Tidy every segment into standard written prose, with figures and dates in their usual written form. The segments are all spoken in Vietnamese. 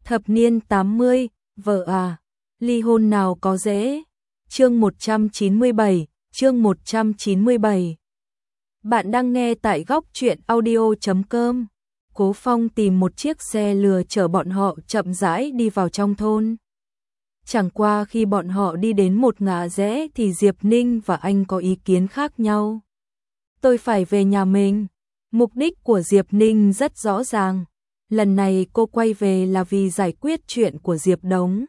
Thập niên 80, vợ à, ly hôn nào có dễ. Chương 197, chương 197. Bạn đang nghe tại góc truyện audio.com. Cố Phong tìm một chiếc xe lừa chở bọn họ chậm rãi đi vào trong thôn. Chẳng qua khi bọn họ đi đến một ngã rẽ thì Diệp Ninh và anh có ý kiến khác nhau. Tôi phải về nhà mình. Mục đích của Diệp Ninh rất rõ ràng. Lần này cô quay về là vì giải quyết chuyện của Diệp Đống.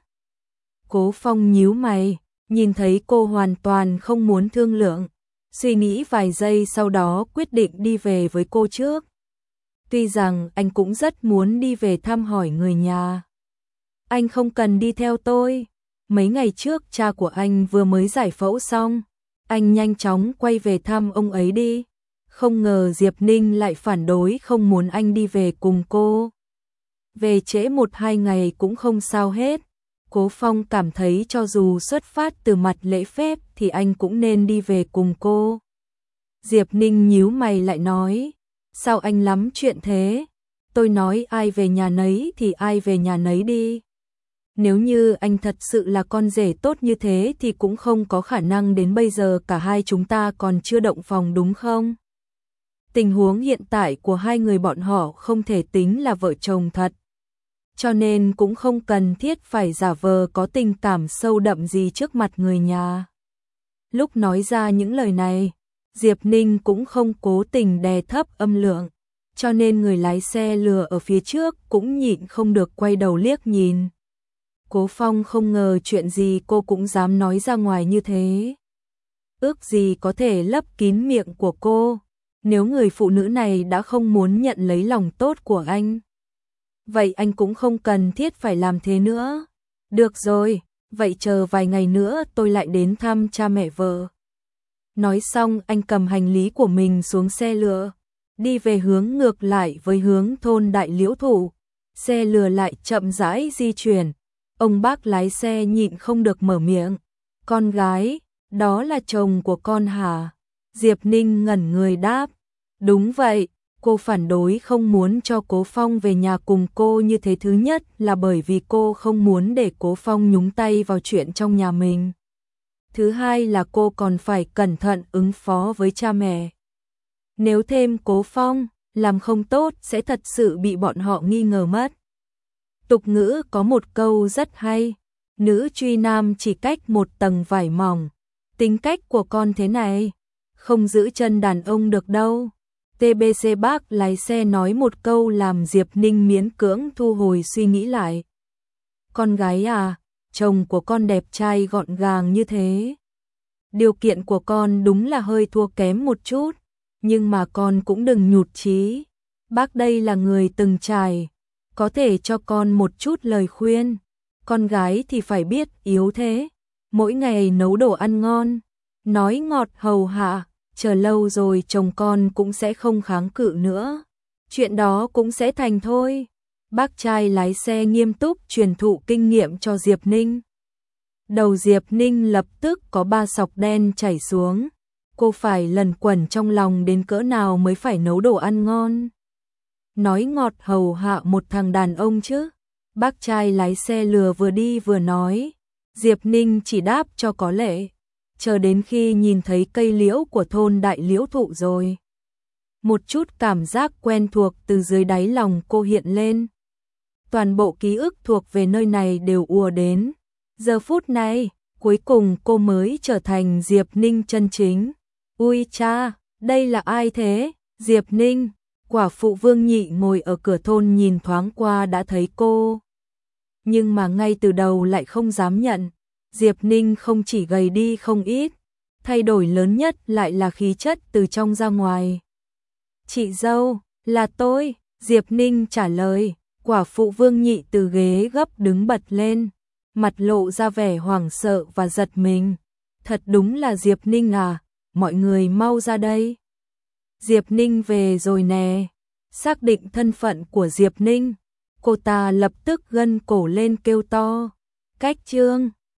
Cố Phong nhíu mày, nhìn thấy cô hoàn toàn không muốn thương lượng. Suy nghĩ vài giây sau đó quyết định đi về với cô trước. Tuy rằng anh cũng rất muốn đi về thăm hỏi người nhà. Anh không cần đi theo tôi. Mấy ngày trước cha của anh vừa mới giải phẫu xong. Anh nhanh chóng quay về thăm ông ấy đi. Không ngờ Diệp Ninh lại phản đối không muốn anh đi về cùng cô. Về trễ 1-2 ngày cũng không sao hết. Cố Phong cảm thấy cho dù xuất phát từ mặt lễ phép thì anh cũng nên đi về cùng cô. Diệp Ninh nhíu mày lại nói, sao anh lắm chuyện thế? Tôi nói ai về nhà nấy thì ai về nhà nấy đi. Nếu như anh thật sự là con rể tốt như thế thì cũng không có khả năng đến bây giờ cả hai chúng ta còn chưa động phòng đúng không? Tình huống hiện tại của hai người bọn họ không thể tính là vợ chồng thật. Cho nên cũng không cần thiết phải giả vờ có tình cảm sâu đậm gì trước mặt người nhà. Lúc nói ra những lời này, Diệp Ninh cũng không cố tình đè thấp âm lượng, cho nên người lái xe lừa ở phía trước cũng nhịn không được quay đầu liếc nhìn. Cố Phong không ngờ chuyện gì cô cũng dám nói ra ngoài như thế. Ước gì có thể lấp kín miệng của cô, nếu người phụ nữ này đã không muốn nhận lấy lòng tốt của anh. Vậy anh cũng không cần thiết phải làm thế nữa. Được rồi, vậy chờ vài ngày nữa tôi lại đến thăm cha mẹ vợ. Nói xong anh cầm hành lý của mình xuống xe lừa, đi về hướng ngược lại với hướng thôn Đại Liễu Thụ. Xe lừa lại chậm rãi di chuyển. Ông bác lái xe nhịn không được mở miệng. Con gái, đó là chồng của con hả? Diệp Ninh ngẩn người đáp. Đúng vậy. Cô phản đối không muốn cho Cố Phong về nhà cùng cô như thế, thứ nhất là bởi vì cô không muốn để Cố Phong nhúng tay vào chuyện trong nhà mình. Thứ hai là cô còn phải cẩn thận ứng phó với cha mẹ. Nếu thêm Cố Phong, làm không tốt sẽ thật sự bị bọn họ nghi ngờ mất. Tục ngữ có một câu rất hay, nữ truy nam chỉ cách một tầng vải mỏng. Tính cách của con thế này, không giữ chân đàn ông được đâu. TBC bác lái xe nói một câu làm Diệp Ninh miễn cưỡng thu hồi suy nghĩ lại. Con gái à, chồng của con đẹp trai gọn gàng như thế. Điều kiện của con đúng là hơi thua kém một chút, nhưng mà con cũng đừng nhụt chí. Bác đây là người từng trải, có thể cho con một chút lời khuyên. Con gái thì phải biết yếu thế, mỗi ngày nấu đồ ăn ngon, nói ngọt hầu hạ. Chờ lâu rồi chồng con cũng sẽ không kháng cự nữa. Chuyện đó cũng sẽ thành thôi. Bác trai lái xe nghiêm túc truyền thụ kinh nghiệm cho Diệp Ninh. Đầu Diệp Ninh lập tức có 3 sọc đen chảy xuống. Cô phải lẩn quẩn trong lòng đến cỡ nào mới phải nấu đồ ăn ngon. Nói ngọt hầu hạ một thằng đàn ông chứ. Bác trai lái xe lừa vừa đi vừa nói. Diệp Ninh chỉ đáp cho có lệ. Chờ đến khi nhìn thấy cây liễu của thôn Đại Liễu Thụ rồi. Một chút cảm giác quen thuộc từ dưới đáy lòng cô hiện lên. Toàn bộ ký ức thuộc về nơi này đều ùa đến. Giờ phút này, cuối cùng cô mới trở thành Diệp Ninh chân chính. Ui cha, đây là ai thế? Diệp Ninh, quả phụ Vương Nhị ngồi ở cửa thôn nhìn thoáng qua đã thấy cô. Nhưng mà ngay từ đầu lại không dám nhận. Diệp Ninh không chỉ gầy đi không ít, thay đổi lớn nhất lại là khí chất từ trong ra ngoài. Chị dâu, là tôi, Diệp Ninh trả lời. Quả phụ Vương Nhị từ ghế gấp đứng bật lên, mặt lộ ra vẻ hoảng sợ và giật mình. Thật đúng là Diệp Ninh à, mọi người mau ra đây. Diệp Ninh về rồi nè. Xác định thân phận của Diệp Ninh, cô ta lập tức gân cổ lên kêu to. Cách Trương.